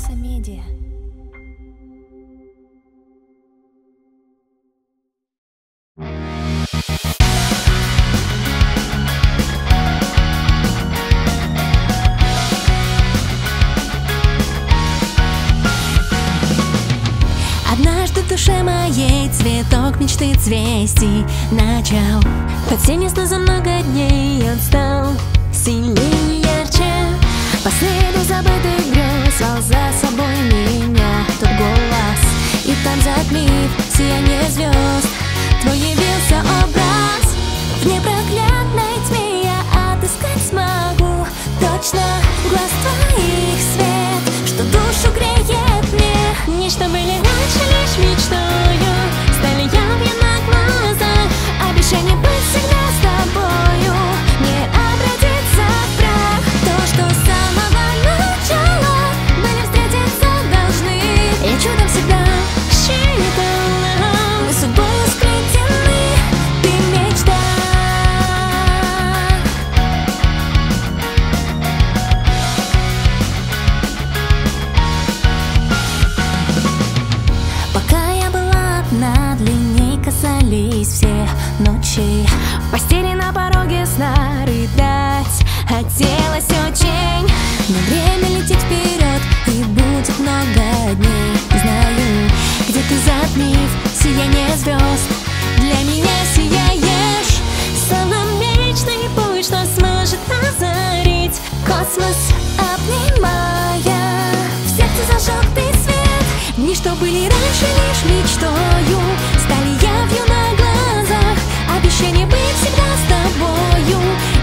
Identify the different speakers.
Speaker 1: Медиа.
Speaker 2: Однажды в душе моей цветок мечты цвести начал. Под сенью за много дней он стал сильнее и ярче. По следу забытых грез звал за собой меня тот голос, и там, затмив сияние звезд, твой явился образ. В непроглядной тьме я отыскать смогу точно глаз твоих свет, что душу греет мне. Нечто были раньше лишь мечтою, стали явью на глазах. Обещание быть всегда с тобою, не обратиться в прах. То, что с самого начала были встретиться должны, я чудом всегда считала. Мы судьбою сплетены, ты мечта. Пока я была одна, длинней касались все ночи. В постели на пороге сна рыдать хотелось очень. Но время летит вперед, и будет много дней. Знаю, где ты, затмив сияние звезд, для меня сияешь. Самый вечный путь, что сможет озарить космос, обнимая. В сердце зажег ты свет. Дни, что были раньше лишь мечтою, стали явью на глазах. Обещание быть всегда с тобою,